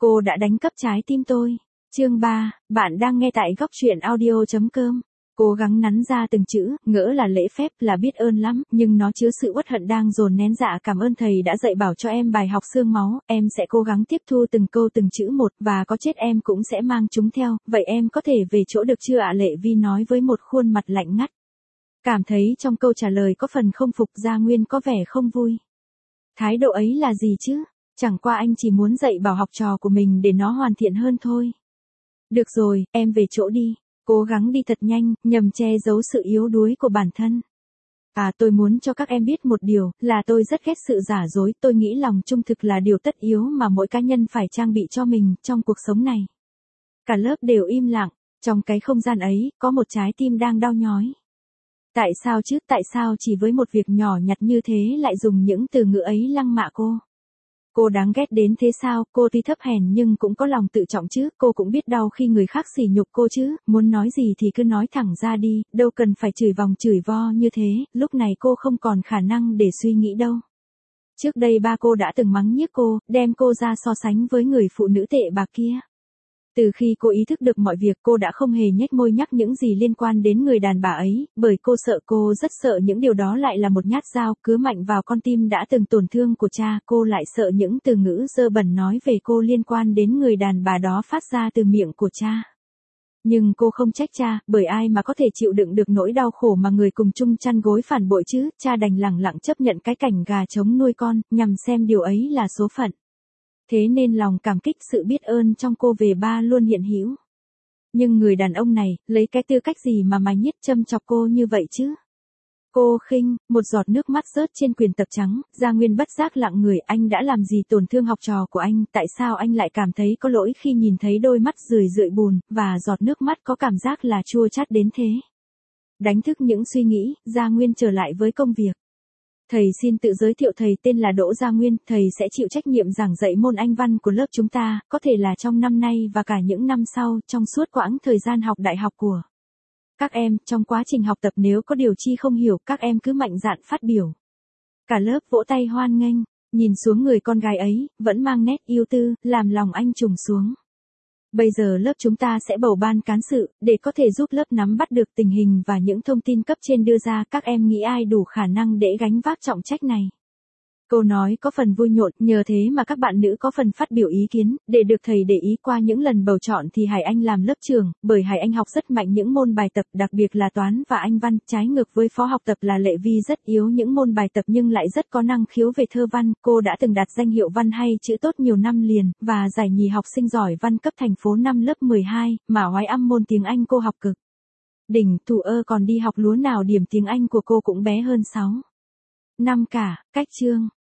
Cô đã đánh cắp trái tim tôi. Chương 3, bạn đang nghe tại góc truyện audio.com. Cố gắng nắn ra từng chữ, ngỡ là lễ phép, là biết ơn lắm, nhưng nó chứa sự uất hận đang dồn nén. Dạ cảm ơn thầy đã dạy bảo cho em bài học xương máu, em sẽ cố gắng tiếp thu từng câu từng chữ một, và có chết em cũng sẽ mang chúng theo, vậy em có thể về chỗ được chưa ạ? Lệ Vi nói với một khuôn mặt lạnh ngắt. Cảm thấy trong câu trả lời có phần không phục, Gia Nguyên có vẻ không vui. Thái độ ấy là gì chứ? Chẳng qua anh chỉ muốn dạy bảo học trò của mình để nó hoàn thiện hơn thôi. Được rồi, em về chỗ đi. Cố gắng đi thật nhanh, nhằm che giấu sự yếu đuối của bản thân. Tôi muốn cho các em biết một điều, là tôi rất ghét sự giả dối, tôi nghĩ lòng trung thực là điều tất yếu mà mỗi cá nhân phải trang bị cho mình trong cuộc sống này. Cả lớp đều im lặng, trong cái không gian ấy, có một trái tim đang đau nhói. Tại sao chứ, tại sao chỉ với một việc nhỏ nhặt như thế lại dùng những từ ngữ ấy lăng mạ cô? Cô đáng ghét đến thế sao? Cô tuy thấp hèn nhưng cũng có lòng tự trọng chứ, cô cũng biết đau khi người khác sỉ nhục cô chứ, muốn nói gì thì cứ nói thẳng ra đi, đâu cần phải chửi vòng chửi vo như thế, lúc này cô không còn khả năng để suy nghĩ đâu. Trước đây ba cô đã từng mắng nhiếc cô, đem cô ra so sánh với người phụ nữ tệ bạc kia. Từ khi cô ý thức được mọi việc, cô đã không hề nhếch môi nhắc những gì liên quan đến người đàn bà ấy, bởi cô rất sợ những điều đó lại là một nhát dao cứa mạnh vào con tim đã từng tổn thương của cha, cô lại sợ những từ ngữ dơ bẩn nói về cô liên quan đến người đàn bà đó phát ra từ miệng của cha. Nhưng cô không trách cha, bởi ai mà có thể chịu đựng được nỗi đau khổ mà người cùng chung chăn gối phản bội chứ, cha đành lẳng lặng chấp nhận cái cảnh gà trống nuôi con, nhằm xem điều ấy là số phận. Thế nên lòng cảm kích sự biết ơn trong cô về ba luôn hiện hữu. Nhưng người đàn ông này, lấy cái tư cách gì mà mài nhiếc châm chọc cô như vậy chứ? Cô khinh, một giọt nước mắt rớt trên quyền tập trắng, Gia Nguyên bất giác lặng người, anh đã làm gì tổn thương học trò của anh, tại sao anh lại cảm thấy có lỗi khi nhìn thấy đôi mắt rười rượi buồn, và giọt nước mắt có cảm giác là chua chát đến thế? Đánh thức những suy nghĩ, Gia Nguyên trở lại với công việc. Thầy xin tự giới thiệu, thầy tên là Đỗ Gia Nguyên, thầy sẽ chịu trách nhiệm giảng dạy môn Anh văn của lớp chúng ta, có thể là trong năm nay và cả những năm sau, trong suốt quãng thời gian học đại học của các em. Trong quá trình học tập nếu có điều chi không hiểu, các em cứ mạnh dạn phát biểu. Cả lớp vỗ tay hoan nghênh, nhìn xuống người con gái ấy, vẫn mang nét yêu tư, làm lòng anh trùng xuống. Bây giờ lớp chúng ta sẽ bầu ban cán sự, để có thể giúp lớp nắm bắt được tình hình và những thông tin cấp trên đưa ra, các em nghĩ ai đủ khả năng để gánh vác trọng trách này? Câu nói có phần vui nhộn, nhờ thế mà các bạn nữ có phần phát biểu ý kiến, để được thầy để ý. Qua những lần bầu chọn thì Hải Anh làm lớp trưởng, bởi Hải Anh học rất mạnh những môn bài tập, đặc biệt là toán và Anh văn, trái ngược với phó học tập là Lệ Vi rất yếu những môn bài tập nhưng lại rất có năng khiếu về thơ văn, cô đã từng đạt danh hiệu văn hay chữ tốt nhiều năm liền, và giải nhì học sinh giỏi văn cấp thành phố năm lớp 12, mà oái âm môn tiếng Anh cô học cực đỉnh, thủ ơ, còn đi học lúa nào điểm tiếng Anh của cô cũng bé hơn 6 năm cả. Cách chương